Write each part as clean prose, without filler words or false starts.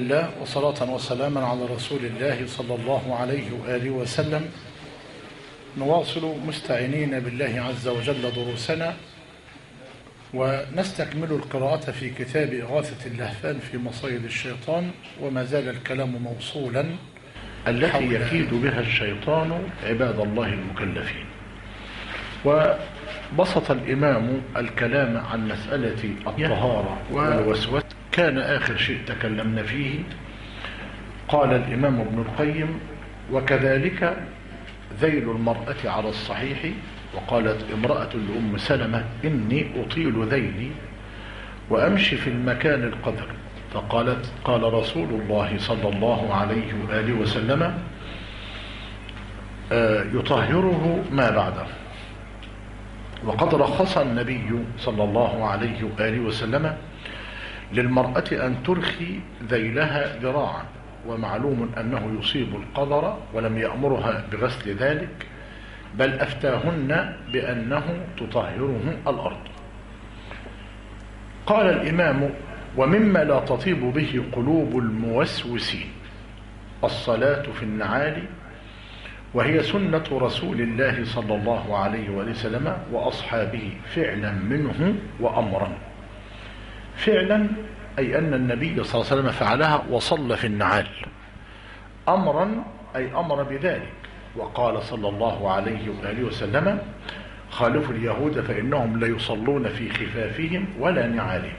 الله وصلاة وسلاما على رسول الله صلى الله عليه وآله وسلم. نواصل مستعينين بالله عز وجل دروسنا ونستكمل القراءة في كتاب إغاثة اللهفان في مصايد الشيطان، وما زال الكلام موصولا التي يكيد بها الشيطان عباد الله المكلفين. وبسط الإمام الكلام عن مسألة الطهارة والوسوسة، كان آخر شيء تكلمنا فيه. قال الإمام ابن القيم: وكذلك ذيل المرأة على الصحيح. وقالت امرأة لأم سلمة: إني أطيل ذيلي وأمشي في المكان القذر، فقالت: قال رسول الله صلى الله عليه وآله وسلم: يطهره ما بعده. وقد رخص النبي صلى الله عليه وآله وسلم للمرأة أن ترخي ذيلها ذراعا، ومعلوم أنه يصيب القذر، ولم يأمرها بغسل ذلك، بل أفتاهن بأنه تطهره الأرض. قال الإمام: ومما لا تطيب به قلوب الموسوسين الصلاة في النعال، وهي سنة رسول الله صلى الله عليه وسلم وأصحابه فعلا منه وأمرا. فعلا أي أن النبي صلى الله عليه وسلم فعلها وصلى في النعال. أمرا أي أمر بذلك، وقال صلى الله عليه وآله وسلم: خالفوا اليهود فإنهم لا يصلون في خفافهم ولا نعالهم.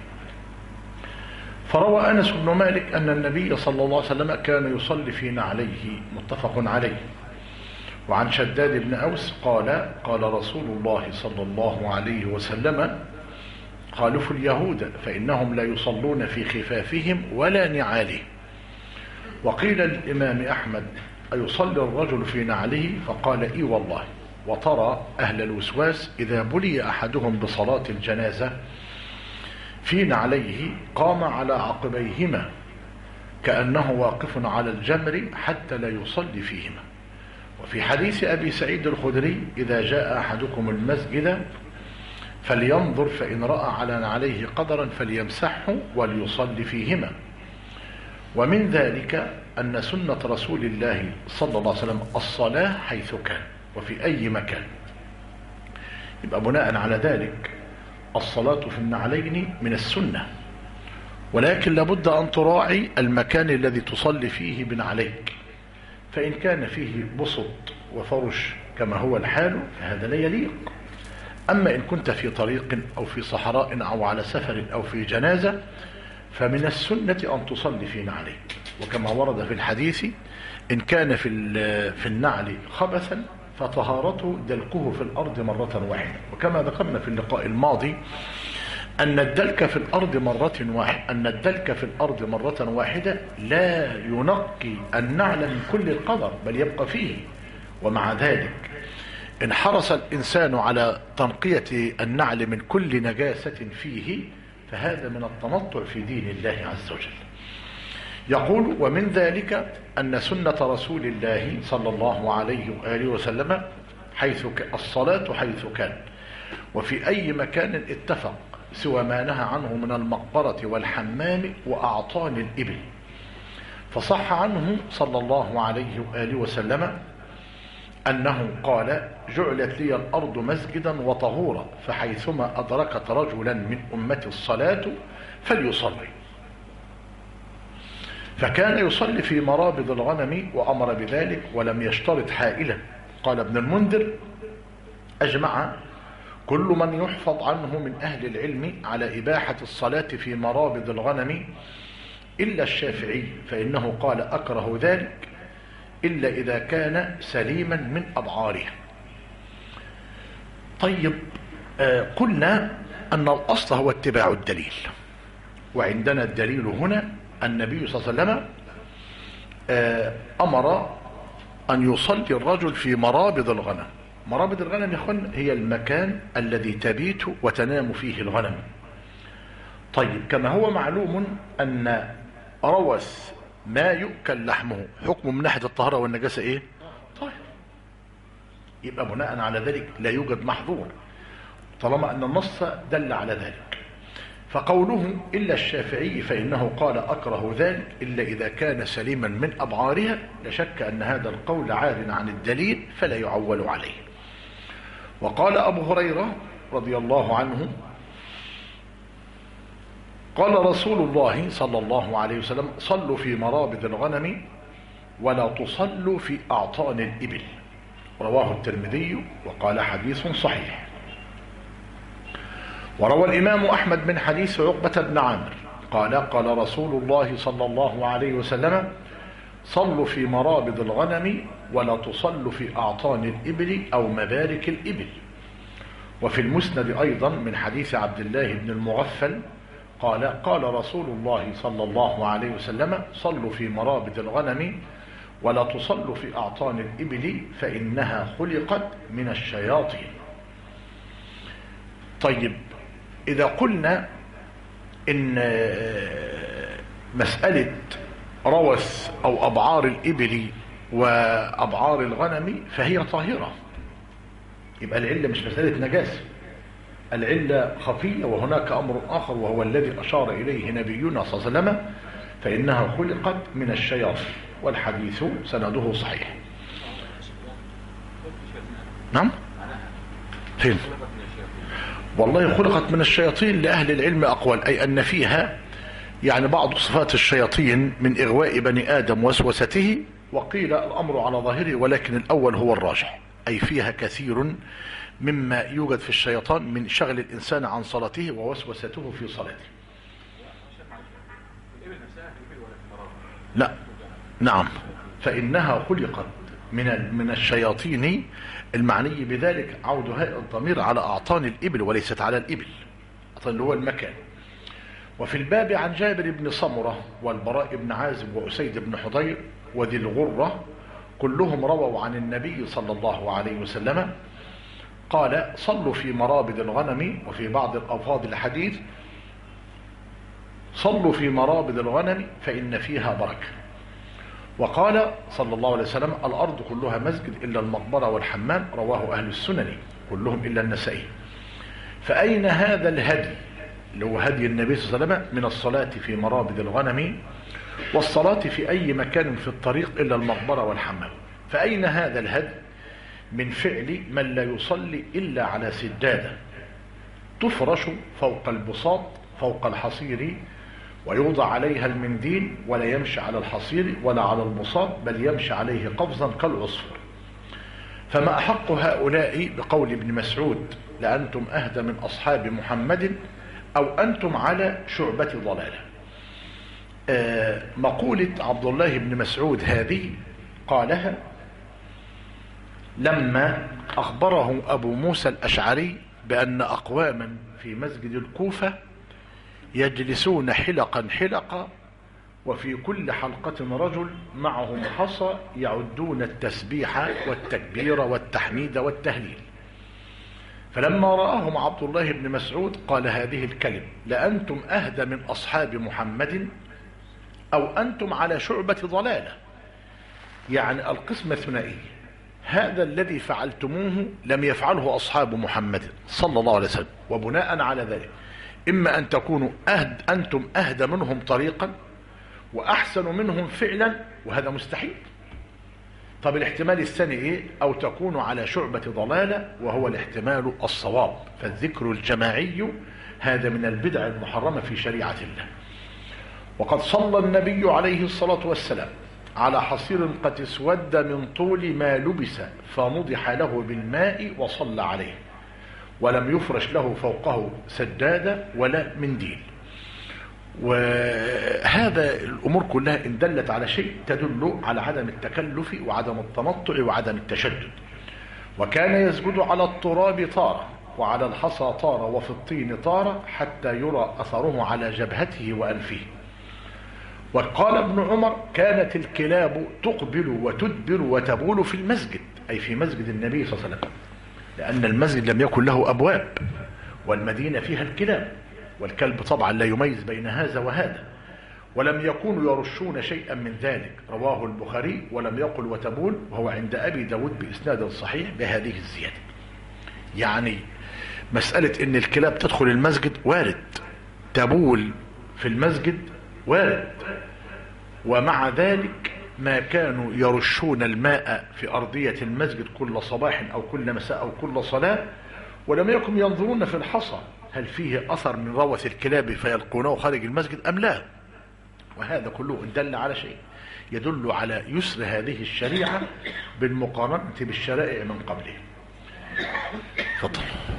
فروى أنس بن مالك أن النبي صلى الله عليه وسلم كان يصلي في نعليه، متفق عليه. وعن شداد بن أوس قال: قال رسول الله صلى الله عليه وسلم: خالفوا اليهود فإنهم لا يصلون في خفافهم ولا نعالهم. وقيل للإمام أحمد: أيصلي الرجل في نعله؟ فقال: إي والله. وترى أهل الوسواس إذا بلي أحدهم بصلاة الجنازة في نعليه قام على عقبيهما كأنه واقف على الجمر حتى لا يصلي فيهما. وفي حديث أبي سعيد الخدري: إذا جاء أحدكم المسجد فلينظر فإن رأى على نعليه قدرا فليمسحه وليصلي فيهما. ومن ذلك أن سنة رسول الله صلى الله عليه وسلم الصلاة حيث كان وفي أي مكان. يبقى بناء على ذلك الصلاة في النعلين من السنة، ولكن لابد أن تراعي المكان الذي تصلي فيه بنعليك، فإن كان فيه بسط وفرش كما هو الحال فهذا لا يليق. أما إن كنت في طريق أو في صحراء أو على سفر أو في جنازة فمن السنة أن تصلي في نعليك. وكما ورد في الحديث: إن كان في النعل خبثا فطهارته دلكه في الأرض مرة واحدة. وكما ذكرنا في اللقاء الماضي أن الدلك في الأرض مرة واحدة لا ينقي النعل من كل القدر، بل يبقى فيه. ومع ذلك إن حرص الإنسان على تنقية النعل من كل نجاسة فيه فهذا من التنطع في دين الله عز وجل. يقول: ومن ذلك أن سنة رسول الله صلى الله عليه وآله وسلم الصلاة حيث كان وفي أي مكان اتفق، سوى ما نهى عنه من المقبرة والحمام وأعطان الإبل. فصح عنه صلى الله عليه وآله وسلم أنه قال: جعلت لي الأرض مسجدا وطهورا، فحيثما أدركت رجلا من أمتي الصلاة فليصلي. فكان يصلي في مرابض الغنم وأمر بذلك ولم يشترط حائلا. قال ابن المنذر: أجمع كل من يحفظ عنه من أهل العلم على إباحة الصلاة في مرابض الغنم إلا الشافعي، فإنه قال: أكره ذلك إلا إذا كان سليما من أبعارها. طيب، قلنا أن الأصل هو اتباع الدليل، وعندنا الدليل هنا النبي صلى الله عليه وسلم أمر أن يصلي الرجل في مرابض الغنم. مرابض الغنم يا أخوان هي المكان الذي تبيت وتنام فيه الغنم. طيب، كما هو معلوم أن روث ما يؤكل لحمه حكمه من ناحية الطهارة والنجاسة إيه؟ طيب، يبقى بناء على ذلك لا يوجد محظور طالما أن النص دل على ذلك. فقوله إلا الشافعي فإنه قال أكره ذلك إلا إذا كان سليما من أبعارها، لشك أن هذا القول عار عن الدليل فلا يعول عليه. وقال أبو هريرة رضي الله عنه قال رسول الله صلى الله عليه وسلم صلوا في مرابض الغنم ولا تصلوا في أعطان الإبل، رواه الترمذي وقال حديث صحيح. وروى الإمام أحمد من حديث عقبة بن عامر قال قال رسول الله صلى الله عليه وسلم صلوا في مرابض الغنم ولا تصلوا في أعطان الإبل أو مبارك الإبل. وفي المسند أيضا من حديث عبد الله بن المغفل قال قال رسول الله صلى الله عليه وسلم صلوا في مرابض الغنم ولا تصلوا في أعطان الإبل فإنها خلقت من الشياطين. طيب، إذا قلنا إن مسألة روث أو أبعار الإبل وأبعار الغنم فهي طاهرة، يبقى العلة مش مسألة نجاسة، العلة خفية. وهناك أمر آخر وهو الذي أشار إليه نبينا صلى الله عليه وسلم فإنها خلقت من الشياطين، والحديث سنده صحيح. نعم، فين؟ والله خلقت من الشياطين لأهل العلم أقوال، أي أن فيها يعني بعض صفات الشياطين من إغواء بني آدم وسوسته، وقيل الأمر على ظاهره ولكن الأول هو الراجح، أي فيها كثير مما يوجد في الشيطان من شغل الإنسان عن صلاته ووسوسته في صلاته. لا، نعم، فإنها خلقت من الشياطين، المعني بذلك عود هاء الضمير على أعطان الإبل وليست على الإبل، اللي هو المكان. وفي الباب عن جابر بن سمرة والبراء بن عازب وأسيد بن حضير وذي الغرة كلهم رووا عن النبي صلى الله عليه وسلم قال صلوا في مرابض الغنم. وفي بعض الألفاظ الحديث صلوا في مرابض الغنم فإن فيها بركة. وقال صلى الله عليه وسلم الأرض كلها مسجد إلا المقبرة والحمام، رواه أهل السنن كلهم إلا النسائي. فأين هذا الهدي اللي هو هدي النبي صلى الله عليه وسلم من الصلاة في مرابض الغنم والصلاة في أي مكان في الطريق إلا المقبرة والحمام؟ فأين هذا الهدي من فعل من لا يصلي إلا على سجادة تفرش فوق البساط فوق الحصير ويوضع عليها المنديل، ولا يمشي على الحصير ولا على البساط بل يمشي عليه قفزا كالعصفور؟ فما أحق هؤلاء بقول ابن مسعود لأنتم أهدى من أصحاب محمد أو أنتم على شعبة ضلالة. مقولة عبد الله بن مسعود هذه قالها لما أخبره أبو موسى الأشعري بأن أقواما في مسجد الكوفة يجلسون حلقا حلقا وفي كل حلقة رجل معهم حصى يعدون التسبيح والتكبير والتحميد والتهليل. فلما رآهم عبد الله بن مسعود قال هذه الكلمة لأنتم أهدى من أصحاب محمد أو أنتم على شعبة ضلالة، يعني القسمة الثنائية. هذا الذي فعلتموه لم يفعله أصحاب محمد صلى الله عليه وسلم، وبناء على ذلك إما أن تكونوا أنتم أهدى منهم طريقا وأحسن منهم فعلا، وهذا مستحيل. طب الاحتمال الثاني إيه؟ أو تكونوا على شعبة ضلالة، وهو الاحتمال الصواب. فالذكر الجماعي هذا من البدع المحرمة في شريعة الله. وقد صلى النبي عليه الصلاة والسلام على حصير قد اسود من طول ما لبس فنضح له بالماء وصلى عليه، ولم يفرش له فوقه سجادة ولا منديل. وهذا الأمور كلها إن دلت على شيء تدل على عدم التكلف وعدم التنطع وعدم التشدد. وكان يسجد على التراب طارة وعلى الحصى طارة وفي الطين طارة حتى يرى أثره على جبهته وأنفه. وقال ابن عمر كانت الكلاب تقبل وتدبر وتبول في المسجد، أي في مسجد النبي صلى الله عليه وسلم، لأن المسجد لم يكن له أبواب والمدينة فيها الكلاب، والكلب طبعا لا يميز بين هذا وهذا، ولم يكونوا يرشون شيئا من ذلك. رواه البخاري ولم يقل وتبول، وهو عند أبي داود بإسناد صحيح بهذه الزيادة. يعني مسألة إن الكلاب تدخل المسجد وارد، تبول في المسجد وارد، ومع ذلك ما كانوا يرشون الماء في أرضية المسجد كل صباح أو كل مساء أو كل صلاة، ولم يكن ينظرون في الحصى هل فيه أثر من روث الكلاب فيلقونه خارج المسجد أم لا. وهذا كله إن دل على شيء يدل على يسر هذه الشريعة بالمقارنة بالشرائع من قبله. فضل.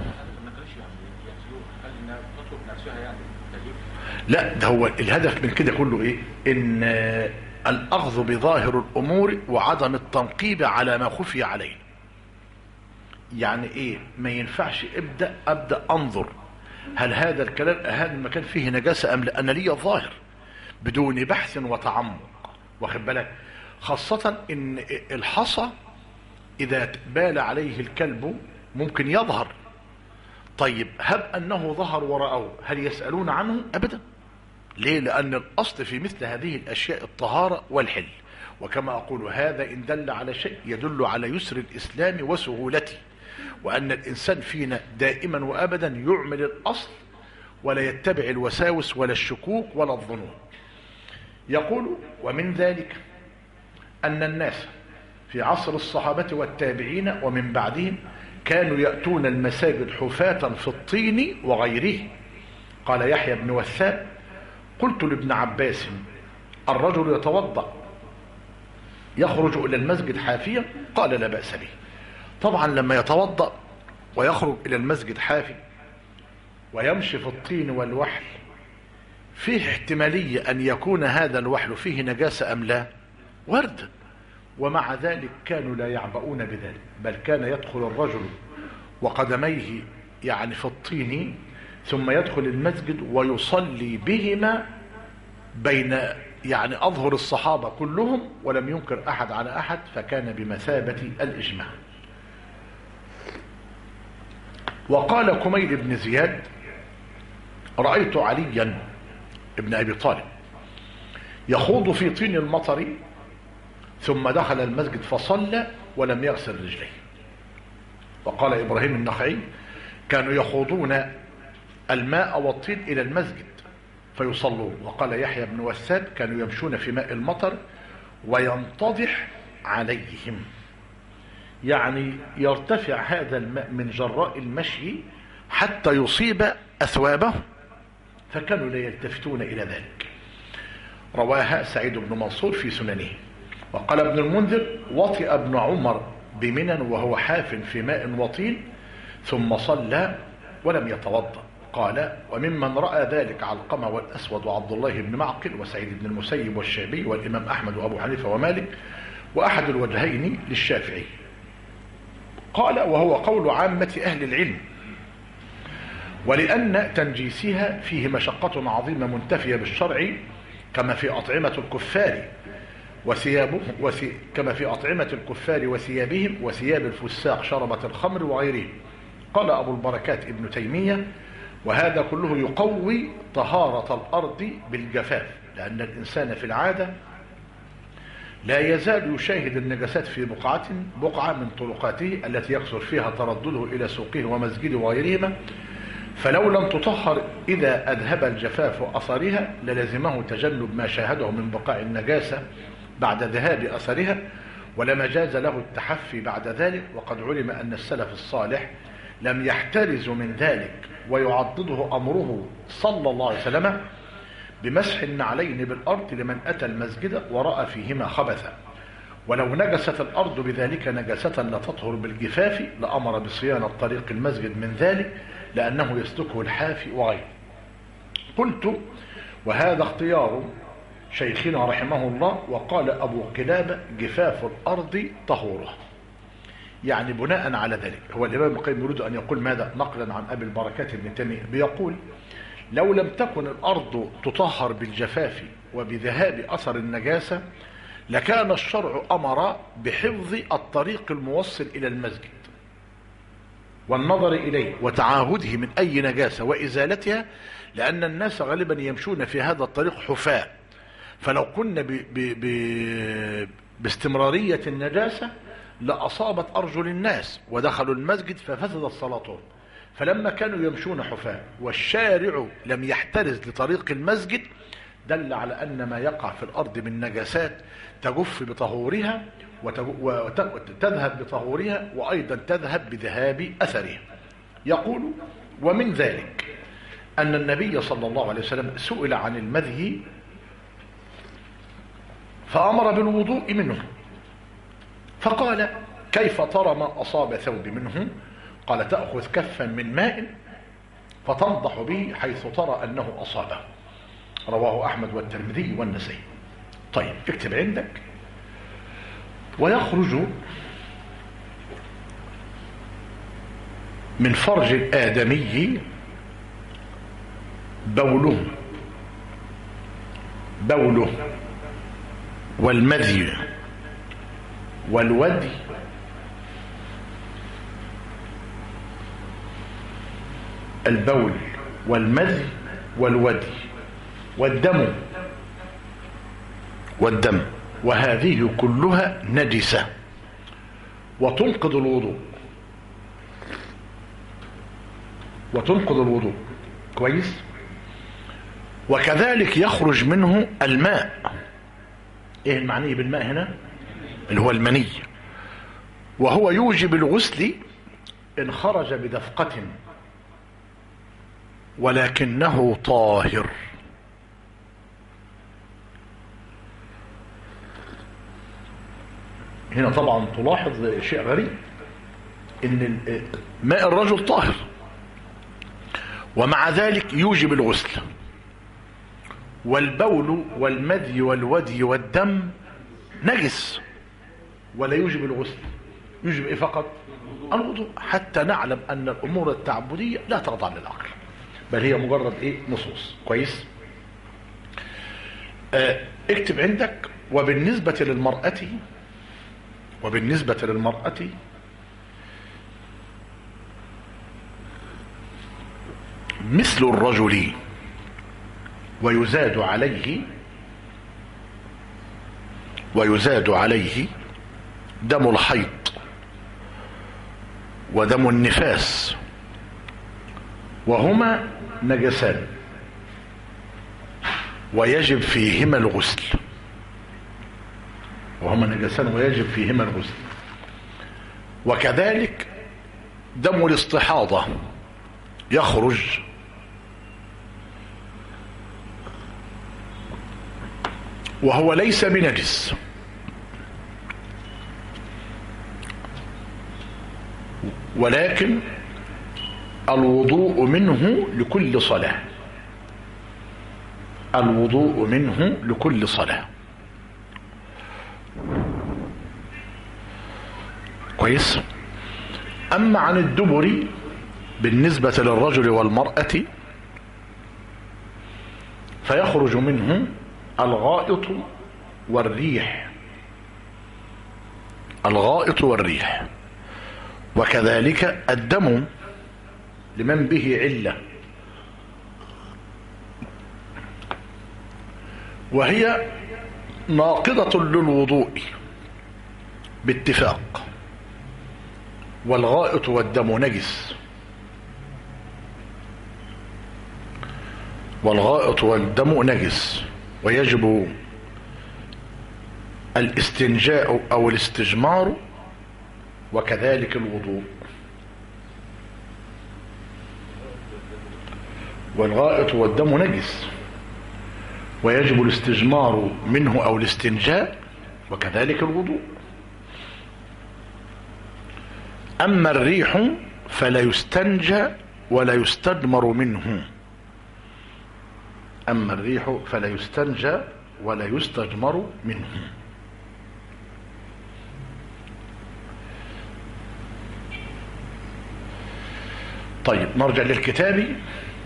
لا، ده هو الهدف من كده كله ايه؟ ان الاخذ بظاهر الامور وعدم التنقيب على ما خفي عليه. يعني ايه؟ ما ينفعش ابدا انظر هل هذا الكلام هذا المكان فيه نجاسه ام لا، انا لي الظاهر بدون بحث وتعمق، واخد بالك؟ خاصه ان الحصى اذا بال عليه الكلب ممكن يظهر. طيب هب انه ظهر ورأوه، هل يسألون عنه؟ ابدا. ليه؟ لان الاصل في مثل هذه الاشياء الطهارة والحل. وكما اقول هذا ان دل على شيء يدل على يسر الاسلام وسهولته، وان الانسان فينا دائما وابدا يعمل الاصل ولا يتبع الوساوس ولا الشكوك ولا الظنون. يقول ومن ذلك ان الناس في عصر الصحابة والتابعين ومن بعدهم كانوا يأتون المساجد حفاة في الطين وغيره. قال يحيى بن وثاب قلت لابن عباس الرجل يتوضأ يخرج إلى المسجد حافيا؟ قال لا بأس به. طبعا لما يتوضأ ويخرج إلى المسجد حافي ويمشي في الطين والوحل فيه احتمالية أن يكون هذا الوحل فيه نجاسة أم لا؟ ورد. ومع ذلك كانوا لا يعبؤون بذلك، بل كان يدخل الرجل وقدميه يعني في الطين ثم يدخل المسجد ويصلي بهما بين يعني أظهر الصحابة كلهم، ولم ينكر أحد على أحد، فكان بمثابة الإجماع. وقال كميل بن زياد رأيت عليا ابن أبي طالب يخوض في طين المطر ثم دخل المسجد فصلى ولم يغسل رجليه. وقال إبراهيم النخعي كانوا يخوضون الماء والطين إلى المسجد فيصلون. وقال يحيى بن وثاب كانوا يمشون في ماء المطر وينتضح عليهم، يعني يرتفع هذا الماء من جراء المشي حتى يصيب أثوابهم، فكانوا لا يلتفتون إلى ذلك. رواها سعيد بن منصور في سننه. وقال ابن المنذر وطئ ابن عمر بمنى وهو حاف في ماء وطين ثم صلى ولم يتوضأ. قال وممن رأى ذلك علقمة والأسود وعبد الله بن معقل وسعيد بن المسيب والشعبي والإمام أحمد وأبو حنيفة ومالك، وأحد الوجهين للشافعي. قال وهو قول عامة أهل العلم، ولأن تنجيسها فيه مشقة عظيمة منتفية بالشرع كما في أطعمة الكفار كما في أطعمة الكفار وثيابهم وثياب الفساق شربة الخمر وغيرهم. قال أبو البركات ابن تيمية وهذا كله يقوي طهارة الأرض بالجفاف، لأن الإنسان في العادة لا يزال يشاهد النجاسات في بقعة من طرقاته التي يكثر فيها تردده إلى سوقه ومسجده وغيرهما، فلو لم تطهر إذا أذهب الجفاف أثرها للزمه تجنب ما شاهده من بقاع النجاسة بعد ذهاب أثرها، ولما جاز له التحفي بعد ذلك. وقد علم أن السلف الصالح لم يحترزوا من ذلك، ويعضده أمره صلى الله عليه وسلم بمسح النعلين بالأرض لمن أتى المسجد ورأى فيهما خبثا، ولو نجست الأرض بذلك نجاسة لا تطهر بالجفاف لأمر بصيانة طريق المسجد من ذلك، لأنه يسلكه الحافي وغيره. قلت وهذا اختيار شيخنا رحمه الله. وقال أبو قلابة جفاف الأرض طهورها، يعني بناء على ذلك هو الإمام ابن القيم يريد أن يقول ماذا؟ نقلا عن أبي البركات ابن تيمية بيقول لو لم تكن الأرض تطهر بالجفاف وبذهاب أثر النجاسة لكان الشرع أمر بحفظ الطريق الموصل إلى المسجد والنظر إليه وتعاهده من أي نجاسة وإزالتها، لأن الناس غالبا يمشون في هذا الطريق حفاة، فلو كنا باستمرارية النجاسة لأصابت أرجل الناس ودخلوا المسجد ففسدت صلاتهم. فلما كانوا يمشون حفاة والشارع لم يحترز لطريق المسجد دل على أن ما يقع في الأرض من نجاسات تجف بطهورها وتذهب بطهورها وأيضا تذهب بذهاب أثرها. يقول: ومن ذلك أن النبي صلى الله عليه وسلم سئل عن المذي فأمر بالوضوء منه، فقال: كيف ترى ما أصاب ثوب منه؟ قال: تأخذ كفا من ماء فتنضح به حيث ترى أنه أصابه. رواه أحمد والترمذي والنسائي. طيب اكتب عندك: ويخرج من فرج الآدمي بوله والمذي والودي البول والمذي والودي والدم وهذه كلها نجسة وتنقض الوضوء. كويس. وكذلك يخرج منه الماء. ايه المعني بالماء هنا؟ اللي هو المني، وهو يوجب الغسل ان خرج بدفقة ولكنه طاهر. هنا طبعا تلاحظ شيء غريب، ان ماء الرجل طاهر ومع ذلك يوجب الغسل، والبول والمذي والودي والدم نجس ولا يوجب الغسل، يوجب ايه فقط؟ الوضوء، حتى نعلم ان الامور التعبدية لا تخضع للعقل بل هي مجرد ايه؟ نصوص. كويس. اكتب عندك: وبالنسبة للمرأة مثل الرجل ويزاد عليه دم الحيض ودم النفاس وهما نجسان ويجب فيهما الغسل. وكذلك دم الاستحاضة يخرج وهو ليس بنجس ولكن الوضوء منه لكل صلاة. كويس. أما عن الدبر بالنسبة للرجل والمرأة فيخرج منه الغائط والريح وكذلك الدم لمن به علة، وهي ناقضة للوضوء باتفاق، والغائط والدم نجس، ويجب الاستنجاء أو الاستجمار وكذلك الوضوء. والغائط والدم نجس ويجب الاستجمار منه أو الاستنجاء وكذلك الوضوء. أما الريح فلا يستنجى ولا يستجمر منه. طيب نرجع للكتاب.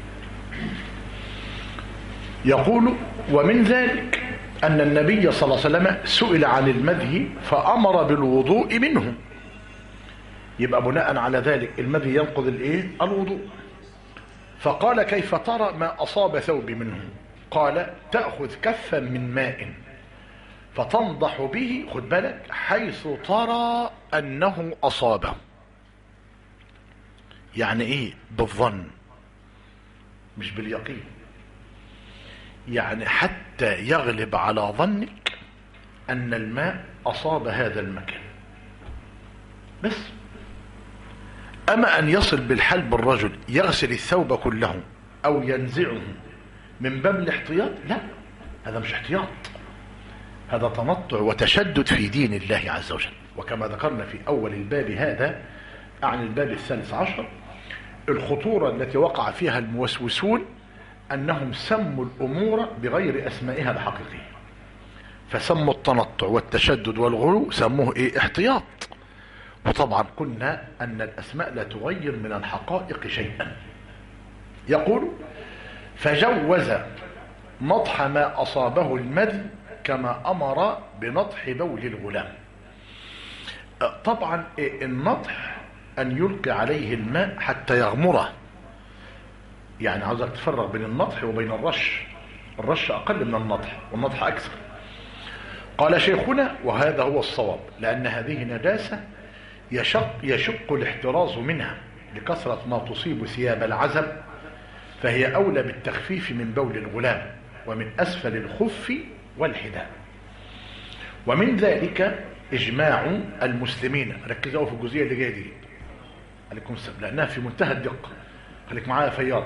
يقول: ومن ذلك أن النبي صلى الله عليه وسلم سئل عن المذي فأمر بالوضوء منه. يبقى بناء على ذلك المذي ينقض الوضوء. فقال: كيف ترى ما أصاب ثوب منه؟ قال: تأخذ كفا من ماء فتنضح به، خد بالك، حيث ترى أنه أصابه. يعني ايه؟ بالظن مش باليقين. يعني حتى يغلب على ظنك ان الماء اصاب هذا المكان بس. اما ان يصل بالحال بالرجل يغسل الثوب كله او ينزعه من باب الاحتياط، لا، هذا مش احتياط، هذا تنطع وتشدد في دين الله عز وجل. وكما ذكرنا في اول الباب هذا عن الباب 13 الخطورة التي وقع فيها الموسوسون انهم سموا الامور بغير اسمائها الحقيقية، فسموا التنطع والتشدد والغلو سموه ايه؟ احتياط. وطبعا قلنا ان الاسماء لا تغير من الحقائق شيئا. يقول فجوز نطح ما اصابه المذي كما امر بنطح بول الغلام. طبعا النطح ان يلقي عليه الماء حتى يغمره، يعني عاوزك تفرق بين النطح وبين الرش. الرش اقل من النطح والنطح اكثر. قال شيخنا وهذا هو الصواب، لان هذه نجاسة يشق الاحتراز منها لكثرة ما تصيب ثياب العزب، فهي اولى بالتخفيف من بول الغلام ومن اسفل الخف والحذاء. ومن ذلك اجماع المسلمين. ركزوا في الجزئيه اللي جايه دي عليكم السلام لانها في منتهى الدقه، خليك معايا فياض.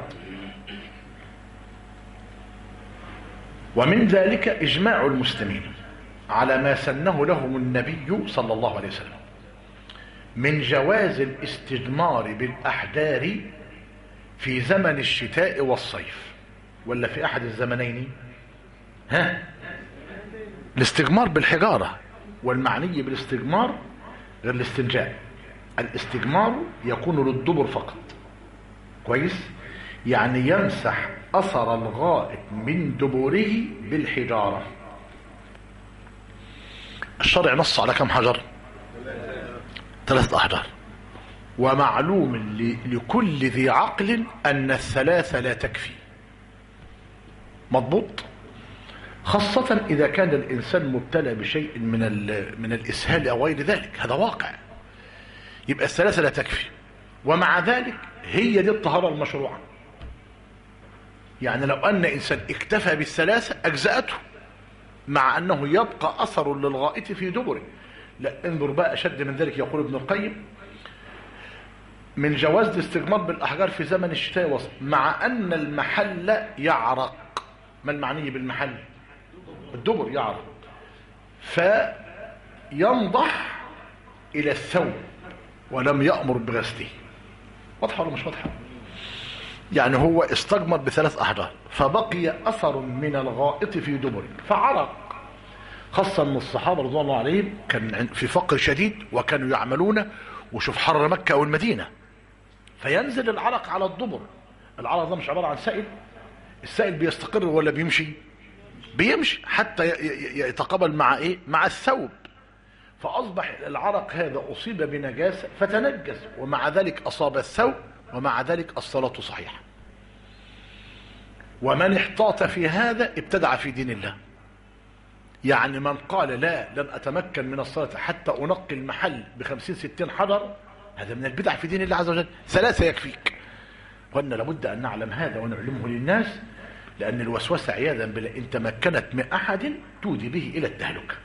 ومن ذلك اجماع المسلمين على ما سنه لهم النبي صلى الله عليه وسلم من جواز الاستجمار بالاحجار في زمن الشتاء والصيف، ولا في احد الزمنين؟ الاستجمار بالحجارة، والمعني بالاستجمار غير الاستنجاء. الاستجمار يكون للدبر فقط، كويس؟ يعني يمسح اثر الغائط من دبره بالحجارة. الشرع نص على كم حجر؟ 3 أحجار. ومعلوم لكل ذي عقل ان الثلاثة لا تكفي، مضبوط؟ خاصة إذا كان الإنسان مبتلى بشيء من الإسهال أو غير ذلك، هذا واقع. يبقى الثلاثة لا تكفي، ومع ذلك هي دي الطهارة المشروعة. يعني لو أن إنسان اكتفى بالثلاثة أجزأته، مع أنه يبقى أثر للغائط في دبره. لا، انظر بقى أشد من ذلك. يقول ابن القيم من جواز الاستجمار بالأحجار في زمن الشتاء والصيف مع أن المحل يعرق. ما المعني بالمحل؟ الدبر يعرق، فينضح الى الثوب ولم يأمر بغسله. واضحه ولا مش واضحه؟ يعني هو استجمر ب3 أحجار فبقي اثر من الغائط في دبره فعرق. خاصه ان الصحابه رضوان الله عليهم كان في فقر شديد وكانوا يعملون، وشوف حر مكه او المدينه، فينزل العرق على الدبر. العرق ده مش عباره عن سائل، السائل بيستقر ولا بيمشي؟ بيمشي حتى يتقابل مع ايه؟ مع الثوب. فاصبح العرق هذا اصيب بنجاسه فتنجس، ومع ذلك اصاب الثوب، ومع ذلك الصلاه صحيحه. ومن احتاط في هذا ابتدع في دين الله. يعني من قال لا لن اتمكن من الصلاه حتى انقي المحل ب50-60 حجر، هذا من البدع في دين الله عز وجل. 3 يكفيك. قلنا لابد ان نعلم هذا ونعلمه للناس، لأن الوسوسة عياذا بالله إن تمكنت من أحد تودي به إلى التهلكة.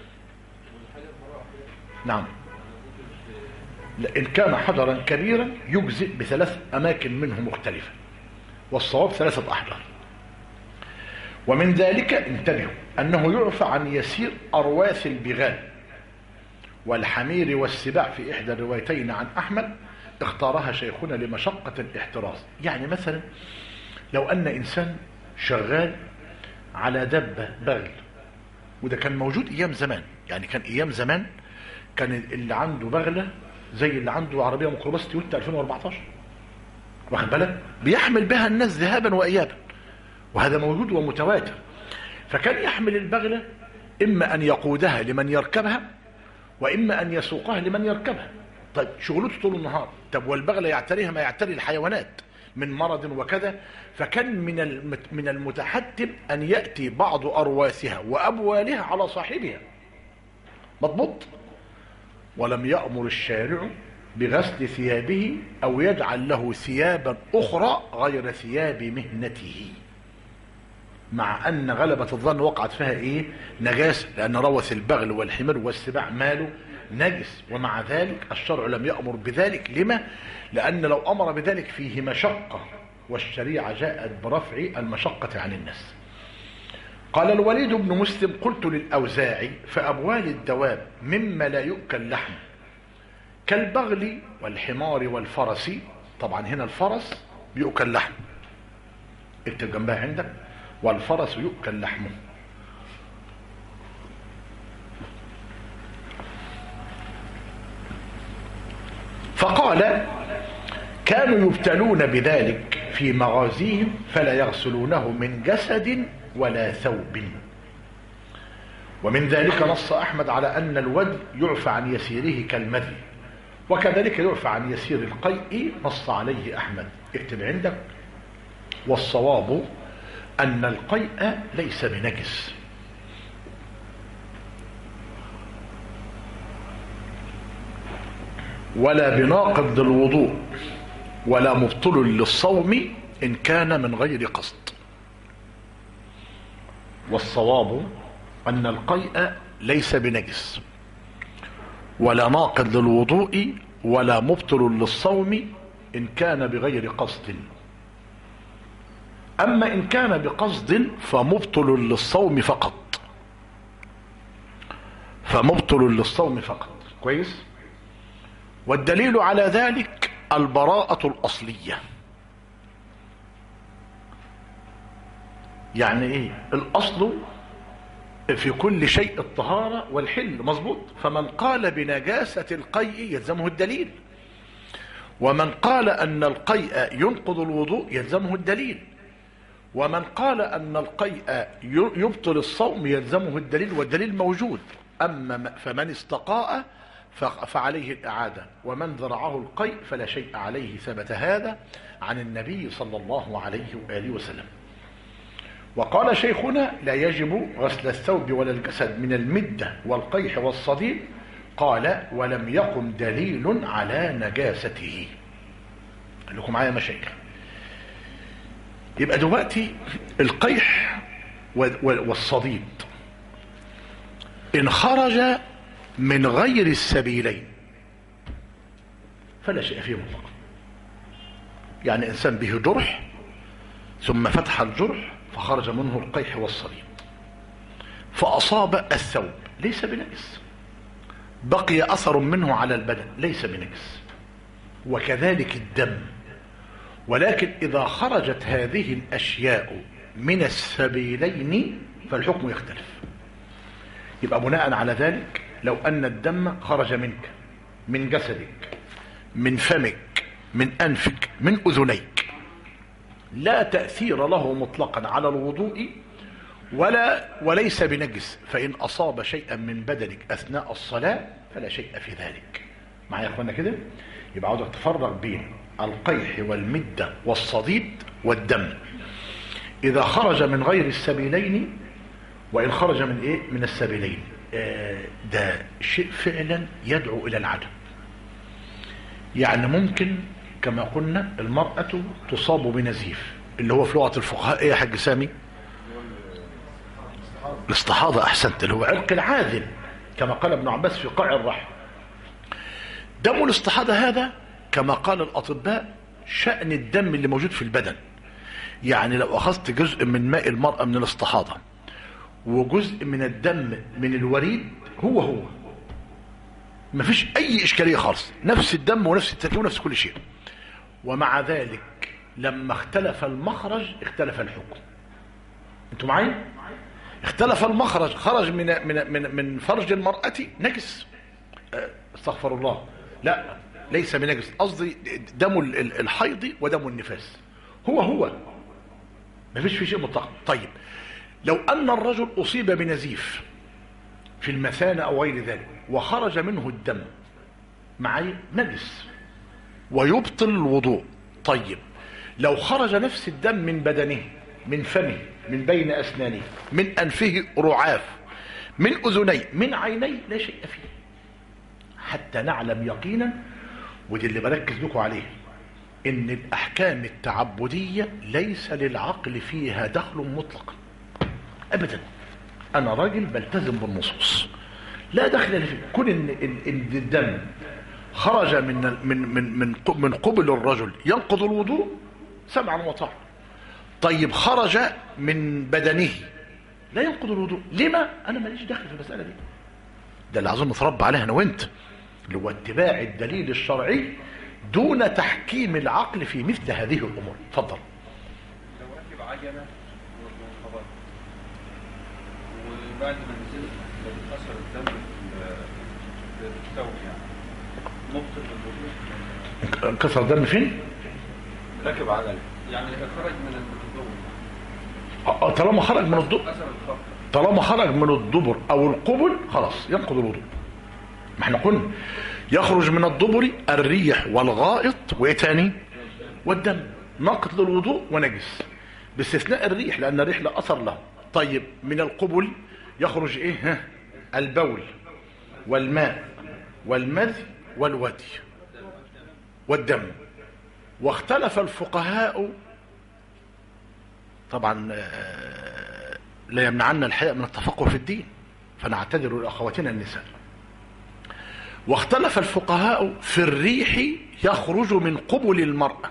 نعم، إن كان حجرا كبيرا يجزئ ب3 أماكن منه مختلفة، والصواب 3 أحجار. ومن ذلك انتبهوا أنه يعفى عن يسير أرواث البغال والحمير والسباع في إحدى الروايتين عن أحمد اختارها شيخنا لمشقة الاحتراز. يعني مثلا لو أن إنسان شغال على دبة بغل، وده كان موجود ايام زمان، يعني كان ايام زمان كان اللي عنده بغلة زي اللي عنده عربية ميكروباص تويوتا 2014، واخد بالك، بيحمل بها الناس ذهابا وايابا، وهذا موجود ومتواتر. فكان يحمل البغلة اما ان يقودها لمن يركبها، واما ان يسوقها لمن يركبها. طيب شغلته طول النهار. طب والبغلة يعتريها ما يعتري الحيوانات من مرض وكذا. فكان من المتحتم ان يأتي بعض ارواثها وابوالها على صاحبها، مضبوط. ولم يأمر الشارع بغسل ثيابه أو يجعل له ثيابا أخرى غير ثياب مهنته، مع أن غلبة الظن وقعت فيها إيه؟ نجاسة، لأن روث البغل والحمير والسباع ماله نجس، ومع ذلك الشرع لم يأمر بذلك. لما؟ لأن لو أمر بذلك فيه مشقة، والشريعة جاءت برفع المشقة عن الناس. قال الوليد بن مسلم: قلت للأوزاعي: فأبوال الدواب مما لا يؤكل لحم كالبغل والحمار والفرس. طبعا هنا الفرس بيؤكل لحم، اكتب جنبها عندك: والفرس يؤكل لحمه. فقال: كانوا يبتلون بذلك في مغازيهم فلا يغسلونه من جسد ولا ثوب. ومن ذلك نص أحمد على أن الودي يعفى عن يسيره كالمذي، وكذلك يعفى عن يسير القيء، نص عليه أحمد. اكتب عندك: والصواب أن القيء ليس بنجس. ولا بناقض للوضوء ولا مبطل للصوم إن كان من غير قصد. والصواب أن القيء ليس بنجس ولا ناقض للوضوء ولا مبطل للصوم إن كان بغير قصد. أما إن كان بقصد فمبطل للصوم فقط، فمبطل للصوم فقط. كويس؟ والدليل على ذلك البراءة الأصلية. يعني ايه الأصل في كل شيء؟ الطهارة والحل، مظبوط. فمن قال بنجاسة القيء يلزمه الدليل، ومن قال أن القيء ينقض الوضوء يلزمه الدليل، ومن قال أن القيء يبطل الصوم يلزمه الدليل، والدليل موجود. أما فمن استقاء فعليه الإعادة، ومن ذرعه القيء فلا شيء عليه. ثبت هذا عن النبي صلى الله عليه وآله وسلم. وقال شيخنا: لا يجب غسل الثوب ولا الجسد من المدة والقيح والصديد. قال: ولم يقم دليل على نجاسته. قال لكم معايا مشايخ؟ يبقى دلوقتي القيح والصديد إن خرج من غير السبيلين فلا شيء فيه مطلقا. يعني إنسان به جرح ثم فتح الجرح فخرج منه القيح والصديد فأصاب الثوب، ليس بنجس، بقي أثر منه على البدن، ليس بنجس. وكذلك الدم. ولكن إذا خرجت هذه الأشياء من السبيلين فالحكم يختلف. يبقى بناء على ذلك لو أن الدم خرج منك، من جسدك، من فمك، من أنفك، من أذنيك، لا تأثير له مطلقا على الوضوء وليس بنجس، فإن أصاب شيئا من بدنك أثناء الصلاة فلا شيء في ذلك. معايا يا أخوانا كده؟ يبقى عاوزك تفرق بين القيح والمدة والصديد والدم إذا خرج من غير السبيلين، وإن خرج من إيه؟ من السبيلين. ده شيء فعلا يدعو إلى العدم. يعني ممكن كما قلنا المرأة تصاب بنزيف، اللي هو في لغة الفقهاء إيه يا حاج سامي؟ الاستحاضة. أحسنت، اللي هو عرق العاذل كما قال ابن عباس في قاع الرحم. دم الاستحاضة هذا كما قال الأطباء شأن الدم اللي موجود في البدن. يعني لو أخذت جزء من ماء المرأة من الاستحاضة وجزء من الدم من الوريد هو مفيش أي إشكالية خالص، نفس الدم ونفس التركيب ونفس كل شيء. ومع ذلك لما اختلف المخرج اختلف الحكم. انتوا معايا؟ اختلف المخرج، خرج من فرج المرأة نجس، استغفر الله، لا ليس بنجس، قصدي دم الحيض ودم النفاس هو مفيش في شيء مطلق. طيب لو أن الرجل أصيب بنزيف في المثانة أو غير ذلك وخرج منه الدم معي نجس ويبطل الوضوء. طيب لو خرج نفس الدم من بدنه، من فمه، من بين أسنانه، من أنفه رعاف، من أذنيه، من عينيه، لا شيء فيه، حتى نعلم يقينا. ودي اللي بركز لكم عليه، ان الاحكام التعبدية ليس للعقل فيها دخل مطلقا ابدا. انا راجل بلتزم بالنصوص، لا دخل لي فيه. كون ان الدم خرج من قبل الرجل ينقض الوضوء سمعا وطاعة. طيب خرج من بدنه لا ينقض الوضوء، لما؟ انا ماليش دخل في المسألة دي. ده اللي اظن نتربى عليها انا وانت، اللي هو اتباع الدليل الشرعي دون تحكيم العقل في مثل هذه الامور. اتفضل. لو ركب عجلة وخبط وبعد ما نزل اتأثر الدم في الثوب، يعني مبطل بالوضوء. انكسر الدم فين؟ ركب عجلة يعني خرج من الدبر. طالما خرج من الدبر، أثر الخبط طالما خرج من الدبر او القبل خلاص ينقض الوضوء. ما احنا قلنا يخرج من الدبر الريح والغائط وايه تاني؟ والدم، ناقض للوضوء ونجس باستثناء الريح لان الريح لا اثر له. طيب من القبل يخرج ايه؟ البول والماء والمذي والودي والدم. واختلف الفقهاء، طبعا لا يمنعنا الحياء من التفقه في الدين فنعتذر لاخواتنا النساء. واختلف الفقهاء في الريح يخرج من قبل المرأة.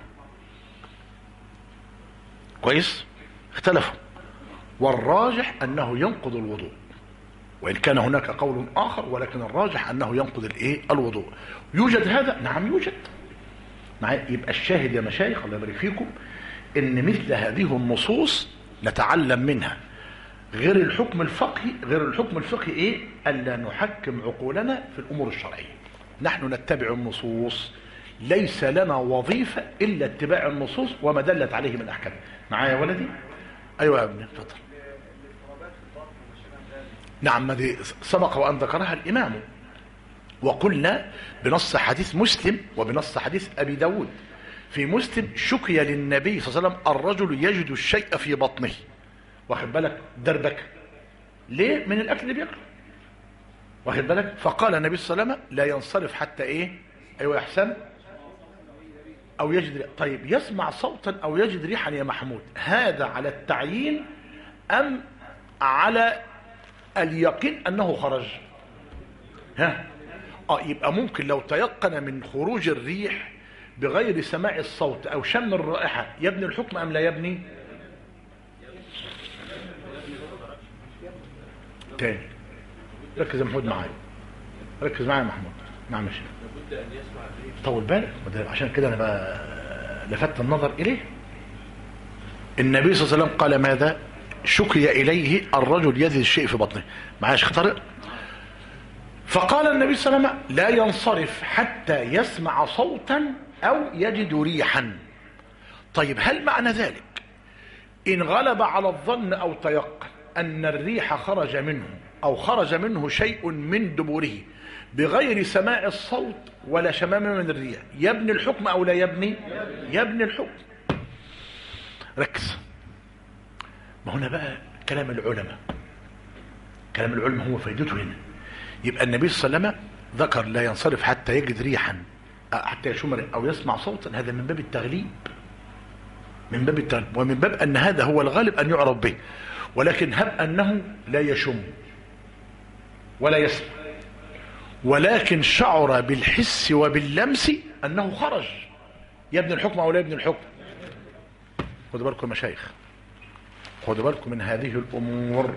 كويس؟ اختلفوا، والراجح انه ينقض الوضوء، وان كان هناك قول اخر ولكن الراجح انه ينقض الايه؟ الوضوء. يوجد هذا؟ نعم يوجد. يبقى الشاهد يا مشايخ الله يبارك فيكم ان مثل هذه النصوص نتعلم منها غير الحكم الفقهي. غير الحكم الفقهي ايه؟ الا نحكم عقولنا في الامور الشرعيه. نحن نتبع النصوص، ليس لنا وظيفه الا اتباع النصوص وما دلت عليه من احكام. معايا يا ولدي؟ ايوه يا ابني اتفضل. نعم، ما دي سبق وان ذكرها الامام، وقلنا بنص حديث مسلم وبنص حديث ابي داود. في مسلم شكي للنبي صلى الله عليه وسلم الرجل يجد الشيء في بطنه، واخد بالك؟ دربك ليه؟ من الاكل اللي بياكله، واخد بالك؟ فقال النبي صلى الله عليه وسلم لا ينصرف حتى ايه؟ ايوه يا حسن، او يجد. طيب يسمع صوتا او يجد ريحا يا محمود، هذا على التعيين ام على اليقين انه خرج؟ ها؟ يبقى ممكن لو تيقن من خروج الريح بغير سماع الصوت او شم الرائحه يبني الحكم ام لا يبني؟ تاني ركز يا محمود معايا، ركز معايا يا محمود. نعم يا شيخ. لابد ان يسمع الريح. طول بالك، عشان كده انا بقى لفت النظر اليه. النبي صلى الله عليه وسلم قال ماذا؟ شكي اليه الرجل يجد الشيء في بطنه. معايا يا شيخ طارق؟ فقال النبي صلى الله عليه وسلم لا ينصرف حتى يسمع صوتا او يجد ريحا. طيب هل معنى ذلك ان غلب على الظن او تيقن ان الريح خرج منه او خرج منه شيء من دبره بغير سماع الصوت ولا شمام من الريح يبني الحكم او لا يبني؟ يبني الحكم. ركز، ما هنا بقى كلام العلماء. كلام العلماء هو فائدته هنا. يبقى النبي صلى الله عليه وسلم ذكر لا ينصرف حتى يجد ريحا حتى يشم او يسمع صوتا، هذا من باب التغليب، من باب التغليب، ومن باب ان هذا هو الغالب ان يعرف به. ولكن هب انه لا يشم ولا يسمع ولكن شعر بالحس وباللمس انه خرج، يبني الحكم او لا يبني الحكم؟ خدوا بالكم يا مشايخ، خدوا بالكم من هذه الامور،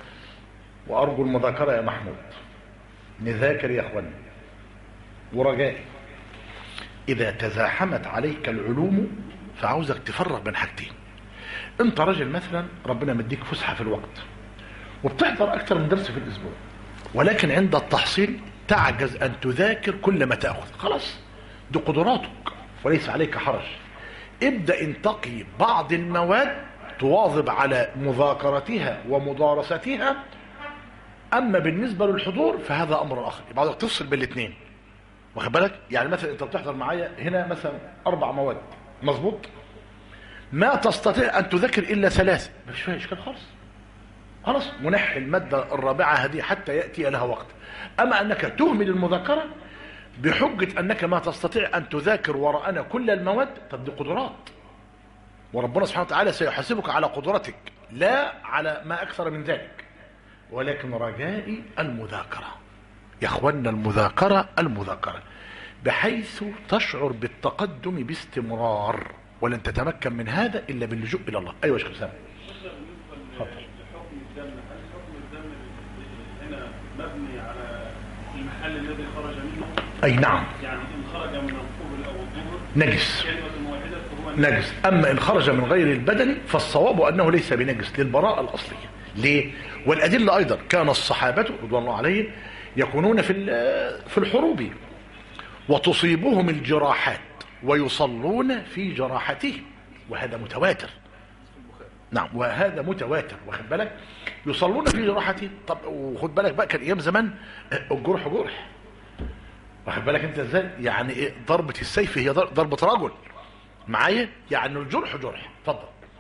وارجو المذاكره يا محمود. نذاكر يا اخواني، ورجائي اذا تزاحمت عليك العلوم فعاوزك تفرق بين حاجتين. انت راجل مثلا ربنا مديك فسحه في الوقت وبتحضر اكثر من درس في الاسبوع، ولكن عند التحصيل تعجز ان تذاكر كل ما تاخذ، خلاص دي قدراتك وليس عليك حرج. ابدا انتقي بعض المواد تواظب على مذاكرتها ومدارستها. اما بالنسبه للحضور فهذا امر اخر، يبقى عاوزك تفصل بين الاثنين، واخد بالك؟ يعني مثلا انت بتحضر معايا هنا مثلا 4 مواد، مظبوط؟ ما تستطيع ان تذاكر الا 3، مفيش فيها اشكال خلاص منحي الماده الرابعه هذه حتى ياتي لها وقت. اما انك تهمل المذاكره بحجة أنك ما تستطيع أن تذاكر وراءنا كل المواد. طب دي قدرات، وربنا سبحانه وتعالى سيحاسبك على قدرتك لا على ما أكثر من ذلك، ولكن رجائي المذاكرة يا أخوانا، المذاكرة بحيث تشعر بالتقدم باستمرار، ولن تتمكن من هذا إلا باللجوء إلى الله. أيوة يا شيخ سامي. حكم الدم، هل حكم الدم هنا مبني على المحل الذي خرج منه؟ أي نعم. يعني إن خرج من القبل أو الظهر نجس، كلمة واحدة فهو نجس. أما إن خرج من غير البدن فالصواب أنه ليس بنجس للبراءة الأصلية. ليه؟ والأدلة أيضا كان الصحابة رضوان الله عليهم يكونون في الحروب وتصيبهم الجراحات ويصلون في جراحتهم، وهذا متواتر. نعم، وهذا متواتر، واخد بالك؟ يصلون في جراحتهم. طب وخد بالك بقى، كان ايام زمان الجرح جرح، واخد بالك انت ازاي؟ يعني ايه ضربة السيف هي ضربة رجل معايا، يعني الجرح جرح. اتفضل.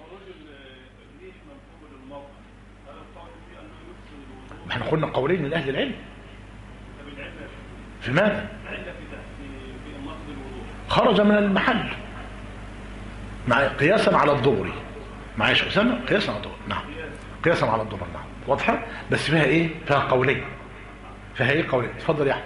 ما احنا قلنا قولين من اهل العلم. في ماذا؟ خرج من المحل معايا قياسا على الضبري. معايا يا شيخ اسامه؟ قياسا على الضبر. نعم، قياسا على الضبر. نعم، واضحه. بس فيها ايه؟ فيها قولين. فيها ايه؟ قولين. اتفضل يا احمد.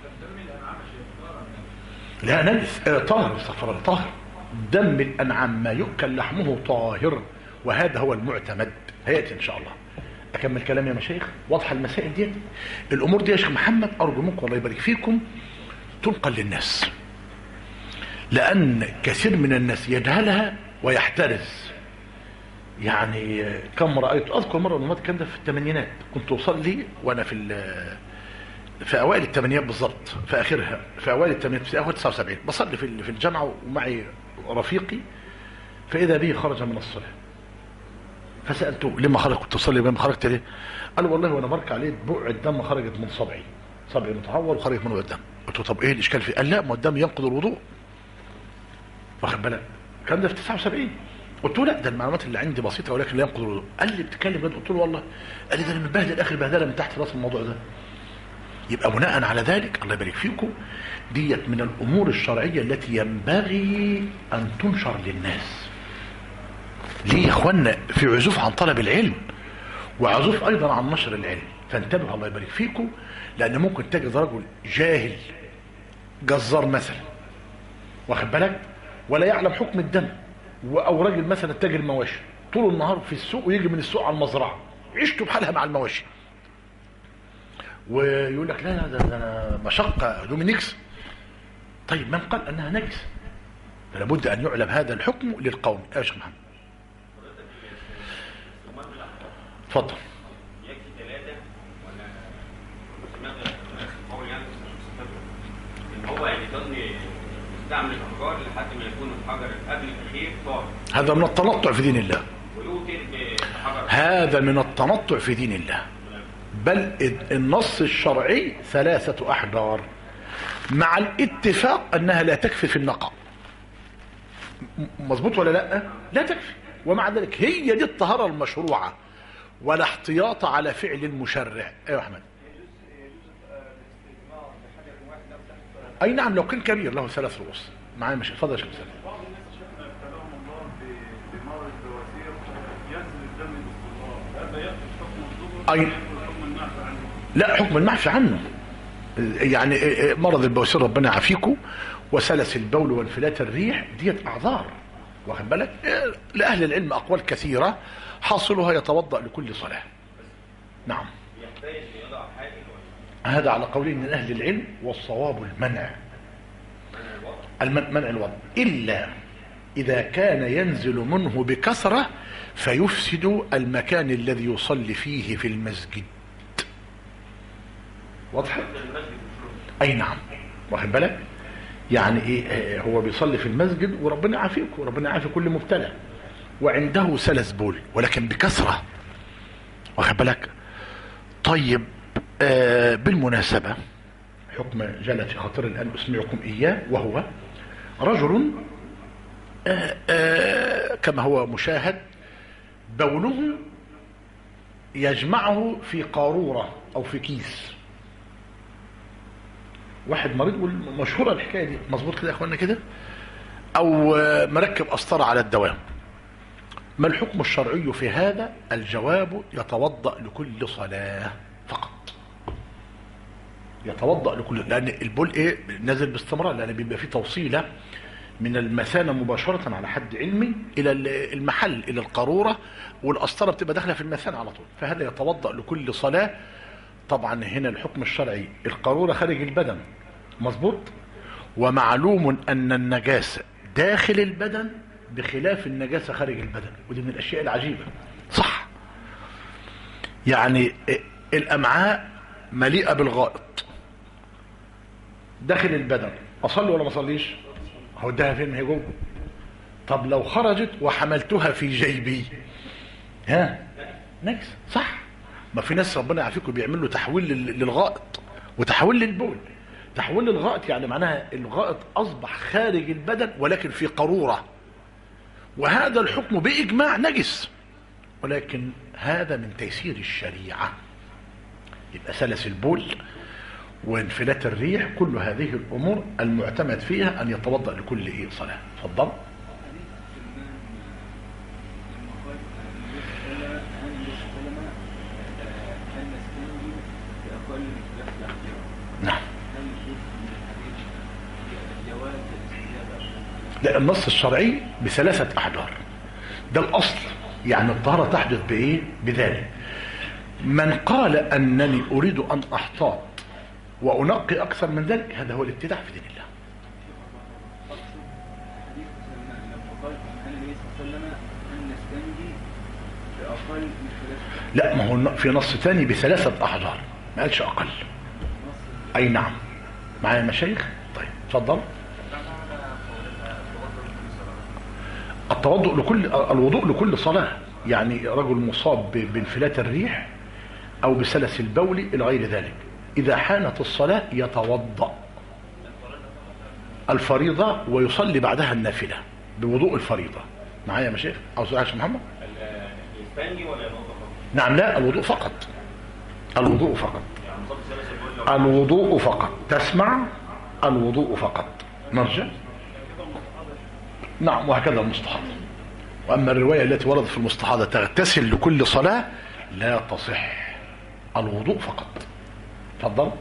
لا نجس، طاهر. استغفر الله، طاهر. دم الانعام ما يؤكل لحمه طاهر، وهذا هو المعتمد. هياتي ان شاء الله. اكمل كلام يا مشايخ. واضحه المسائل دي؟ الامور دي يا شيخ محمد ارجو منكم الله يبارك فيكم تنقل للناس، لان كثير من الناس يجهلها ويحترز. يعني كم رايت، اذكر مره من كان ده في الثمانينات، كنت اصلي وانا في اوائل الثمانينات بالضبط، في اخرها، في اوائل الثمانينات، في اول 79 بصلي في الجامعه ومعي رفيقي، فاذا به خرج من الصلاه. فسالته لما خرج، كنت اصلي لما خرجت ليه؟ قال والله وانا بركع عليه بقع الدم خرجت من صبعي متعور وخرجت منه الدم. قلت له طب ايه الاشكال فيه؟ قال لا، ما الدم ينقض الوضوء، واخد بالك؟ الكلام ده في 79. قلت له لا، ده المعلومات اللي عندي بسيطه ولكن لا ينقض الوضوء. قال لي بتتكلم بجد؟ قلت له والله. قال لي ده انا متبهدل اخر بهدله من تحت راس الموضوع ده. يبقى بناء على ذلك الله يبارك فيكم، ديت من الامور الشرعيه التي ينبغي ان تنشر للناس. ليه يا اخوانا؟ في عزوف عن طلب العلم وعزوف ايضا عن نشر العلم، فانتبهوا الله يبارك فيكم، لان ممكن تجد رجل جاهل جزار مثلا، واخد بالك، ولا يعلم حكم الدم، او راجل مثلا تاجر مواشي طول النهار في السوق ويجي من السوق على المزرعه، عيشته بحالها مع المواشي، ويقول لك لا ده انا مشقه هدومي نجس. طيب من قال انها نجس؟ فلابد ان يعلم هذا الحكم للقوم. يا شيخ محمد اتفضل. يكفي 3 ولا هو يعني ان هو يعني ضمن يستعمل الافكار لحد ما يكون الحجر قبل الاخير طاهر؟ هذا من التنطع في دين الله. هذا من التنطع في دين الله. بل النص الشرعي 3 أحجار مع الاتفاق انها لا تكفي في النقع. مظبوط ولا لا؟ لا تكفي، ومع ذلك هي دي الطهارة المشروعة، ولا احتياط على فعل المشرع. ايوه احمد. اي نعم، لو كان كبير له 3 رؤوس. معايا مش اتفضل يا شيخ سلام. اي لا، حكم المعفي عنه. يعني مرض البواسير ربنا يعافيكم، وسلس البول وانفلات الريح ديت اعذار، واخد بالك؟ لاهل العلم اقوال كثيره، حاصلها يتوضا لكل صلاه. نعم. هذا على قولين من اهل العلم، والصواب المنع. منع الوضع الا اذا كان ينزل منه بكثره فيفسد المكان الذي يصلي فيه في المسجد. واضح؟ اي نعم، واخد بالك؟ يعني ايه؟ هو بيصلي في المسجد وربنا يعافيكم وربنا يعافي كل مبتلى، وعنده سلس بول ولكن بكثره، واخد بالك؟ طيب بالمناسبه حكم جلى في خاطر الان اسمعكم اياه، وهو رجل كما هو مشاهد بوله يجمعه في قارورة أو في كيس، واحد مريض مشهورة الحكاية دي، مظبوط كده يا اخوانا كده، او مركب قسطرة على الدوام. ما الحكم الشرعي في هذا؟ الجواب يتوضأ لكل صلاة فقط. يتوضأ لكل، لان البول ايه نازل باستمرار، لان بيبقى فيه توصيلة من المثانة مباشرة على حد علمي الى المحل، الى القارورة، والقسطرة بتبقى داخلة في المثانة على طول، فهذا يتوضأ لكل صلاة. طبعا هنا الحكم الشرعي القارورة خارج البدن، مظبوط، ومعلوم ان النجاسة داخل البدن بخلاف النجاسة خارج البدن، ودي من الاشياء العجيبة. صح، يعني الامعاء مليئة بالغائط داخل البدن، اصلي ولا ما اصليش؟ هوديها فين؟ هي جوه. طب لو خرجت وحملتها في جيبي، ها نجس. صح، ما في ناس ربنا يعافيكم بيعمل له تحويل للغائط وتحويل للبول. تحويل للغائط يعني معناها الغائط اصبح خارج البدن ولكن في قارورة، وهذا الحكم باجماع نجس، ولكن هذا من تيسير الشريعة. يبقى سلس البول وانفلات الريح، كل هذه الامور المعتمد فيها ان يتوضأ لكل ايه صلاة. اتفضل. نعم. لا، النص الشرعي بثلاثة احجار، ده الاصل، يعني الطهارة تحدث بايه؟ بذلك. من قال انني اريد ان احتاط وانقي اكثر من ذلك، هذا هو الابتداع في دين الله. لا، ما هو في نص ثاني بثلاثة احجار، ما قالش اقل. اي نعم، معايا مشايخ. طيب اتفضل. الوضوء لكل صلاة، يعني رجل مصاب بانفلات الريح او بسلس البول الى غير ذلك، اذا حانت الصلاة يتوضأ الفريضة ويصلي بعدها النافلة بوضوء الفريضة. معايا يا مشايخ؟ او سؤال يا محمد؟ الثاني ولا نعم، لا، الوضوء فقط. الوضوء فقط. الوضوء فقط. تسمع؟ الوضوء فقط. نرجع. نعم، وهكذا المستحاضة. واما الرواية التي وردت في المستحاضة تغتسل لكل صلاة لا تصح، الوضوء فقط. تفضل.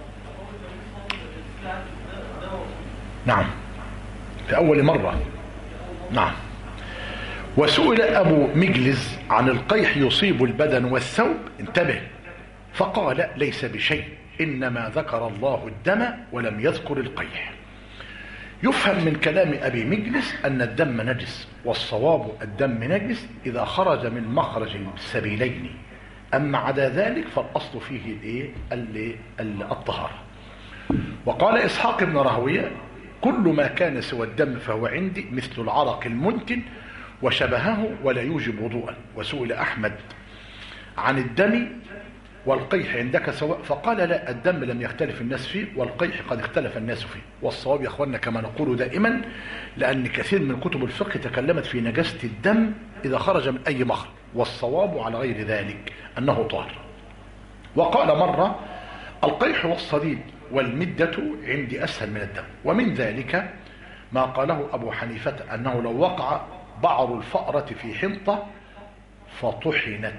نعم، في اول مرة. نعم. وسئل ابو مجلز عن القيح يصيب البدن والثوب، انتبه، فقال ليس بشيء، انما ذكر الله الدم ولم يذكر القيح. يفهم من كلام ابي مجلس ان الدم نجس، والصواب الدم نجس اذا خرج من مخرج السبيلين، اما عدا ذلك فالاصل فيه الطهارة. وقال اسحاق بن راهويه كل ما كان سوى الدم فهو عندي مثل العرق المنتن وشبهه ولا يوجب وضوءا. وسئل احمد عن الدم والقيح عندك سواء، فقال لا، الدم لم يختلف الناس فيه والقيح قد اختلف الناس فيه. والصواب يا اخواننا كما نقول دائما، لان كثير من كتب الفقه تكلمت في نجاسة الدم اذا خرج من اي مخرج، والصواب على غير ذلك انه طاهر. وقال مرة القيح والصديد والمدة عندي اسهل من الدم. ومن ذلك ما قاله ابو حنيفة انه لو وقع بعر الفأرة في حنطة فطحنت.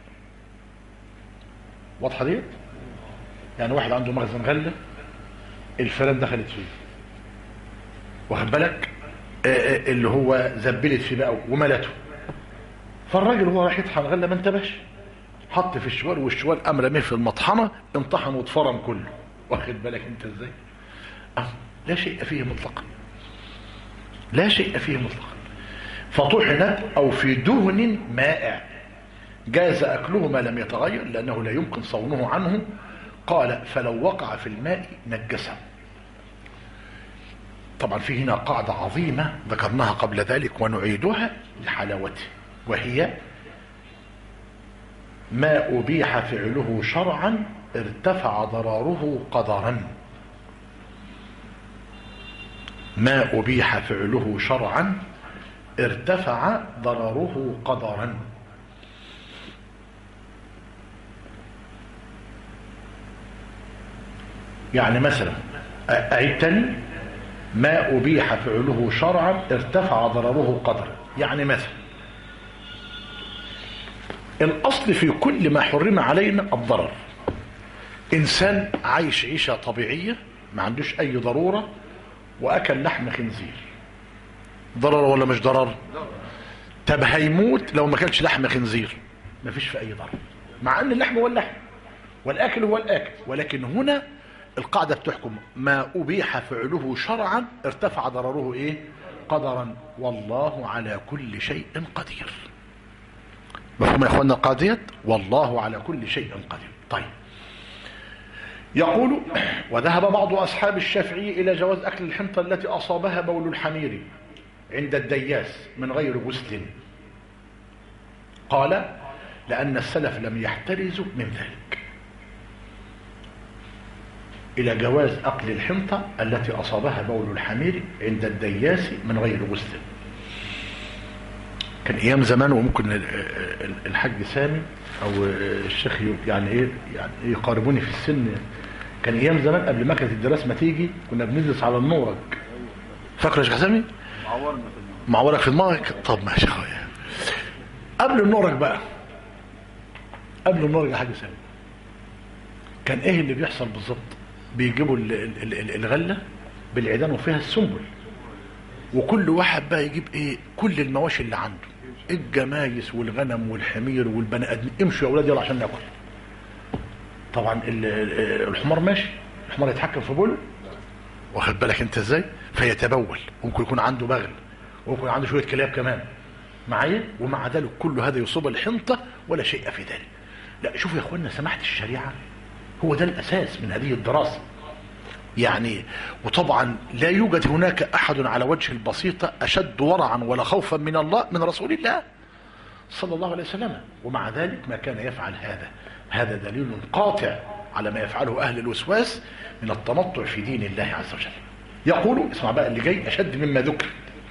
واضحة دي؟ يعني واحد عنده مخزن غلة، الفئران دخلت فيه، واخد بالك، اللي هو زبلت فيه بقى وملته، فالراجل هو راح يطحن غلة ما انتبهش، حط في الشوال والشوال قام رميه في المطحنة، انطحن واتفرم كله. واخد بالك انت ازاي؟ لا شيء فيه مطلقا، لا شيء فيه مطلقا. فطحنت او في دهن مائع جاز اكله ما لم يتغير لانه لا يمكن صونه عنه. قال فلو وقع في الماء نجسه. طبعا في هنا قاعدة عظيمة ذكرناها قبل ذلك ونعيدها لحلاوته، وهي ما أبيح فعله شرعا ارتفع ضرره قدرا. ما أبيح فعله شرعا ارتفع ضرره قدرا. يعني مثلا أعيد تاني. ما أبيح فعله شرعا ارتفع ضرره قدرا. يعني مثلا الأصل في كل ما حرم علينا الضرر. إنسان عايش عيشة طبيعية ما عندوش أي ضرورة وأكل لحم خنزير، ضرر ولا مش ضرر؟ طب هيموت لو ما كانش لحم خنزير، ما فيش في أي ضرر، مع أن اللحم هو اللحم والأكل هو الأكل. ولكن هنا القاعدة بتحكم ما أبيح فعله شرعا ارتفع ضرره إيه؟ قدرا، والله على كل شيء قدير. مفهوم يا اخوانا القاعدة؟ والله على كل شيء قدير. طيب، يقول وذهب بعض أصحاب الشافعي إلى جواز أكل الحنطة التي أصابها بول الحمير عند الدياس من غير غسل. قال لأن السلف لم يحترزوا من ذلك، إلى جواز أكل الحنطة التي أصابها بول الحمير عند الدياس من غير غسل. كان أيام زمان، وممكن الحاج سامي أو الشيخ يعني إيه يقاربوني في السن، كان أيام زمان قبل مكنة الدراسة ما تيجي كنا بندرس على النورج. فاكر يا شيخ سامي؟ معورك في دماغك؟ طب ماشي يا أخويا. قبل النورج بقى، قبل النورج يا حاج سامي، كان إيه اللي بيحصل بالظبط؟ بيجيبوا الغلة بالعيدان وفيها السنبل، وكل واحد بقى يجيب ايه؟ كل المواشي اللي عنده، الجمايس والغنم والحمير والبني ادمين، امشوا يا اولاد يلا عشان ناكل. طبعا الحمار ماشي، الحمار يتحكم في بوله، واخد بالك انت ازاي؟ فيتبول، ممكن يكون عنده بغل، وممكن عنده شويه كلاب كمان معايا، ومع ذلك كل هذا يصيب الحنطه ولا شيء في ذلك. لا شوفوا يا اخوانا سماحه الشريعه، هو ده الأساس من هذه الدراسة يعني. وطبعا لا يوجد هناك أحد على وجه البسيطة أشد ورعا ولا خوفا من الله من رسول الله صلى الله عليه وسلم، ومع ذلك ما كان يفعل هذا دليل قاطع على ما يفعله أهل الوسواس من التنطع في دين الله عز وجل. يقول اسمع بقى اللي جاي أشد مما ذكر.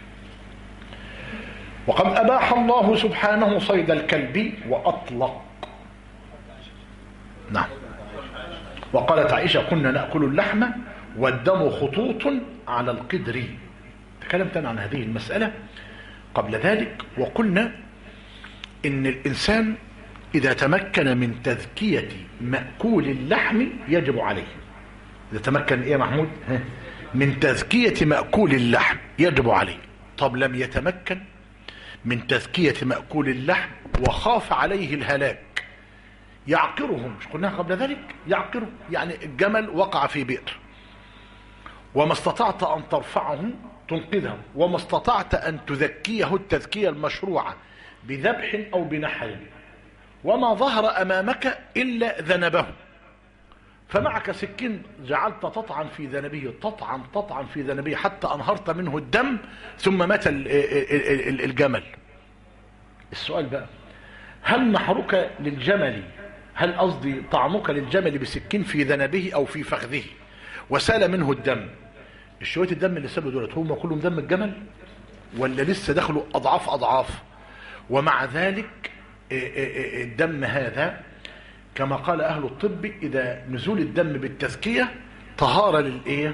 وقد أباح الله سبحانه صيد الكلب وأطلق. نعم. وقالت عائشة كنا نأكل اللحم والدم خطوط على القدر. تكلمت عن هذه المسألة قبل ذلك، وقلنا إن الإنسان إذا تمكن من تذكية مأكول اللحم يجب عليه. إذا تمكن إيه يا محمود؟ من تذكية مأكول اللحم يجب عليه. طب لم يتمكن من تذكية مأكول اللحم وخاف عليه الهلاك، يعقرهم، مش قلناها قبل ذلك؟ يعقره، يعني الجمل وقع في بئر وما استطعت أن ترفعه تنقذه، وما استطعت أن تذكيه التذكية المشروعة بذبح أو بنحر، وما ظهر أمامك إلا ذنبه، فمعك سكين جعلت تطعن في ذنبه، تطعن في ذنبه حتى أنهرت منه الدم ثم مات الجمل. السؤال بقى، هل نحرك للجمل، هل قصدي طعنك للجمل بسكين في ذنبه أو في فخذه وسال منه الدم، الشوية الدم اللي سابوا دولت هم كلهم دم الجمل ولا لسه دخلوا أضعاف؟ ومع ذلك الدم هذا كما قال أهل الطب إذا نزول الدم بالتزكية طهارة للإيه؟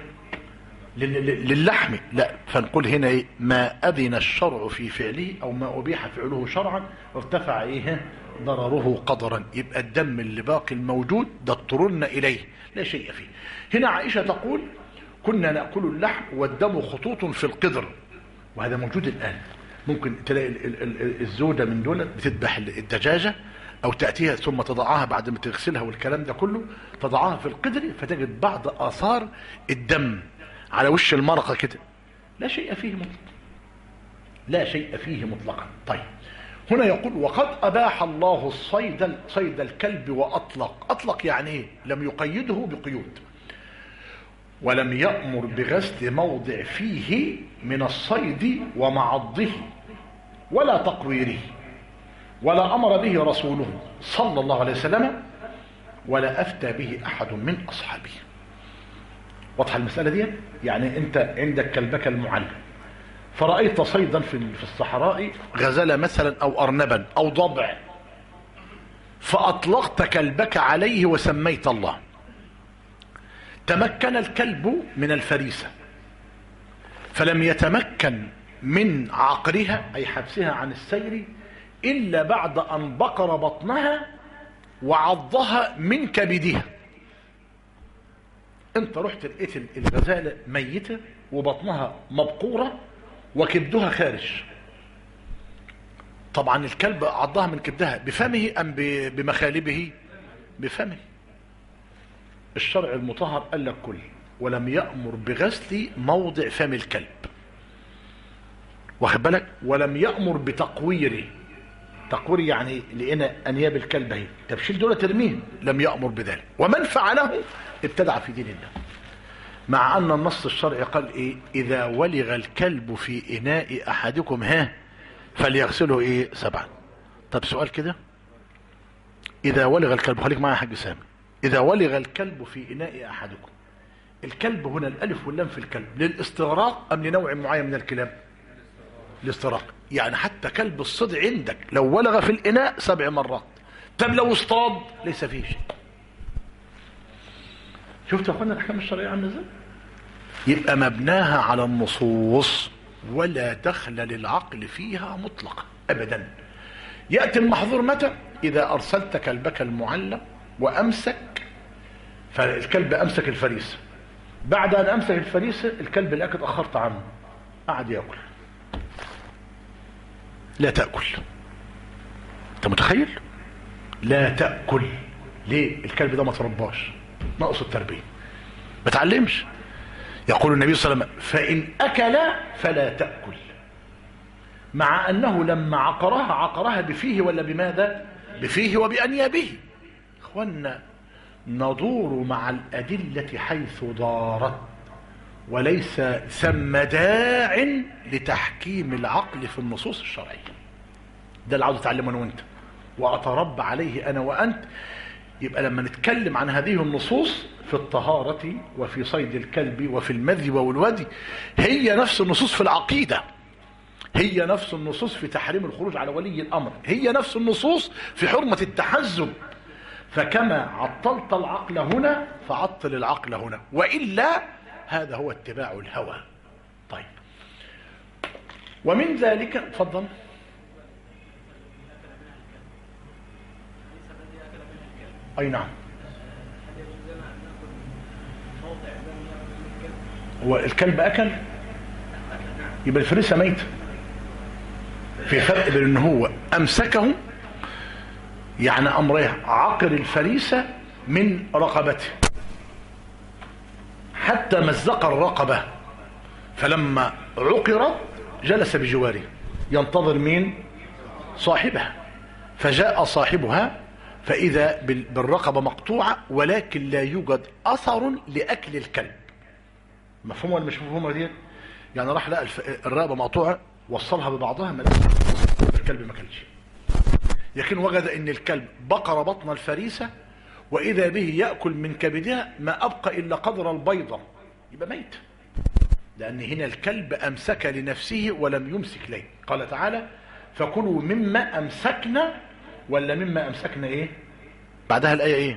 للحم، لا، فنقول هنا إيه؟ ما أذن الشرع في فعله أو ما أبيح فعله شرعا ارتفع إيه؟ ضرره قدرا. يبقى الدم اللي باقي الموجود ده اضطررنا إليه لا شيء فيه. هنا عائشة تقول كنا نأكل اللحم والدم خطوط في القدر، وهذا موجود الآن. ممكن تلاقي الزوجة من دول بتذبح الدجاجة أو تأتيها ثم تضعها بعد ما تغسلها والكلام ده كله، تضعها في القدر فتجد بعض آثار الدم على وش المرقة كده، لا شيء فيه مطلقا، لا شيء فيه مطلقا. طيب هنا يقول وقد أباح الله صيد الكلب وأطلق. أطلق يعني إيه؟ لم يقيده بقيود، ولم يأمر بغسل موضع فيه من الصيد ومعضه ولا تقويره، ولا أمر به رسوله صلى الله عليه وسلم، ولا أفتى به أحد من أصحابه. واضحة المسألة دي؟ يعني أنت عندك كلبك المعلم فرأيت صيدا في الصحراء، غزالة مثلا أو أرنبا أو ضبع، فأطلقت كلبك عليه وسميت الله، تمكن الكلب من الفريسة فلم يتمكن من عقرها أي حبسها عن السير إلا بعد أن بقر بطنها وعضها من كبدها. انت رحت لقيت الغزالة ميتة وبطنها مبقورة وكبدها خارج. طبعا الكلب عضها من كبدها بفمه أم بمخالبه؟ بفمه. الشرع المطهر قال لك كل، ولم يأمر بغسل موضع فم الكلب، واخد بالك، ولم يأمر بتقويره. تقوير يعني لقينا أنياب الكلب اهي، طب شيل دول ترميه، لم يأمر بذلك. ومن فعله ابتدع في دين الله، مع أن النص الشرعي قال إيه؟ إذا ولغ الكلب في إناء أحدكم فليغسله 7. طب سؤال كده، إذا ولغ الكلب، خليك معايا يا حاج سامي، إذا ولغ الكلب في إناء أحدكم، الكلب هنا الألف واللام في الكلب للاستغراق أم لنوع معين من الكلاب؟ الاستغراق. يعني حتى كلب الصدع عندك لو ولغ في الإناء 7 مرات. طب لو اصطاد ليس فيه شيء. شفت يا اخوانا الأحكام الشرعية عاملة ازاي؟ يبقى مبناها على النصوص ولا دخل للعقل فيها مطلقا أبدا. يأتي المحظور متى؟ إذا أرسلت كلبك المعلم وأمسك، فالكلب أمسك الفريسة، بعد أن أمسك الفريسة الكلب اللي اتأخرت عنه قعد يأكل. لا تأكل. أنت متخيل؟ لا تأكل. ليه؟ الكلب ده ما ترباش، نقص التربية، ما تعلمش. يقول النبي صلى الله عليه وسلم فإن أكل فلا تأكل، مع أنه لما عقرها بفيه ولا بماذا؟ بفيه وبأنيابه. إخوانا ندور مع الأدلة حيث دارت، وليس ثم داع لتحكيم العقل في النصوص الشرعية. ده اللي عاوز اتعلمه انا وانت واتربى عليه انا وانت. يبقى لما نتكلم عن هذه النصوص في الطهارة وفي صيد الكلب وفي المذي والودي، هي نفس النصوص في العقيدة، هي نفس النصوص في تحريم الخروج على ولي الأمر، هي نفس النصوص في حرمة التحزب. فكما عطلت العقل هنا فعطل العقل هنا، وإلا هذا هو اتباع الهوى. طيب، ومن ذلك اتفضل. أي نعم، هو الكلب أكل يبقى الفريسة ميت. في فرق بين ان هو امسكه يعني امره عقر الفريسة من رقبته حتى مزق الرقبة، فلما عقرت جلس بجواره ينتظر مين؟ صاحبها، فجاء صاحبها فإذا بالرقبة مقطوعة ولكن لا يوجد أثر لأكل الكلب. مفهوم ولا مش مفهوم دي؟ يعني راح لقى الرقبة مقطوعة وصلها ببعضها، ما الكلب ما كلش، لكن وجد ان الكلب بقر بطن الفريسة واذا به يأكل من كبدها ما ابقى الا قدر البيضة، يبقى ميت. لان هنا الكلب امسك لنفسه ولم يمسك ليه. قال تعالى فكلوا مما امسكنا، ولا مما امسكنا بعدها الايه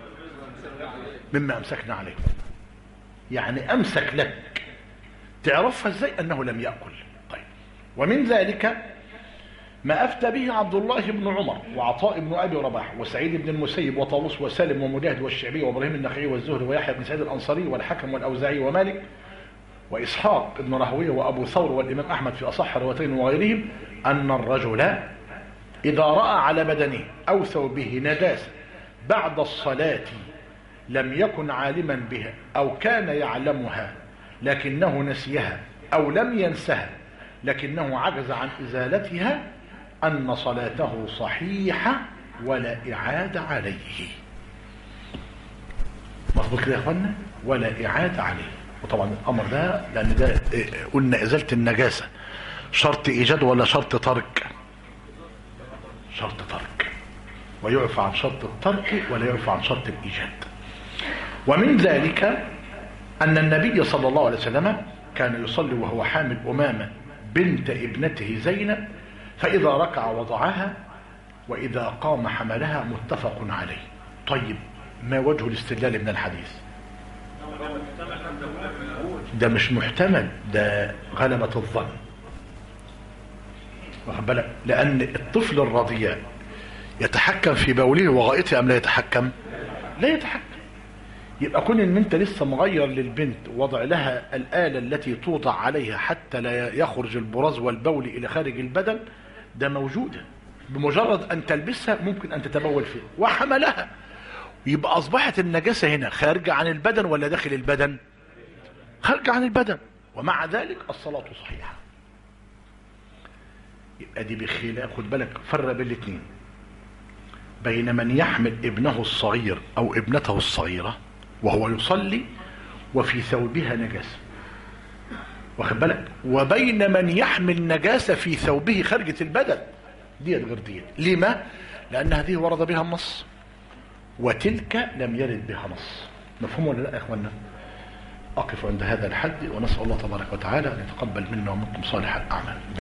مما امسكنا عليه، يعني امسك لك. تعرفها ازاي؟ انه لم يأكل. طيب، ومن ذلك ما أفتى به عبد الله بن عمر وعطاء بن أبي رباح وسعيد بن المسيب وطاووس وسالم ومجاهد والشعبي وإبراهيم النخعي والزهري ويحيى بن سعيد الأنصاري والحكم والأوزاعي ومالك وإسحاق بن راهويه وأبو ثور والإمام أحمد في أصح روايتين وغيرهم أن الرجل إذا رأى على بدنه أو ثوبه نداسة بعد الصلاة لم يكن عالما بها أو كان يعلمها لكنه نسيها أو لم ينسها لكنه عجز عن إزالتها أن صلاته صحيحة ولا إعادة عليه. مظبوط كده يا أخوانا؟ ولا إعادة عليه. وطبعا الأمر ده لأن ده قلنا إزالة النجاسة شرط إيجاد ولا شرط ترك؟ شرط ترك، ويعفى عن شرط الترك ولا يعفى عن شرط الإيجاد. ومن ذلك أن النبي صلى الله عليه وسلم كان يصلي وهو حامل أمامة بنت ابنته زينب، فإذا ركع وضعها وإذا قام حملها، متفق عليه. طيب، ما وجه الاستدلال من الحديث؟ ده مش محتمل، ده غلبة الظن، واخد بالك؟ لأن الطفل الرضيع يتحكم في بوله وغائطه أم لا يتحكم؟ لا يتحكم. يبقى كون ان انت لسه مغير للبنت وضع لها الآلة التي توضع عليها حتى لا يخرج البراز والبول إلى خارج البدن، ده موجودة، بمجرد أن تلبسها ممكن أن تتبول فيها وحملها، يبقى أصبحت النجاسة هنا خارجة عن البدن ولا داخل البدن؟ خارجة عن البدن، ومع ذلك الصلاة صحيحة. يبقى دي بخلاف، خد بالك فرق بين الاثنين، بين من يحمل ابنه الصغير أو ابنته الصغيرة وهو يصلي وفي ثوبها نجاسة، واخد بالك، وبين من يحمل نجاسة في ثوبه خارجة البدن، ديت غير ديت. لما؟ لأن هذه ورد بها النص وتلك لم يرد بها نص. مفهوم ولا لا يا اخوانا؟ أقف عند هذا الحد ونسأل الله تبارك وتعالى أن يتقبل منا ومنكم صالح الأعمال.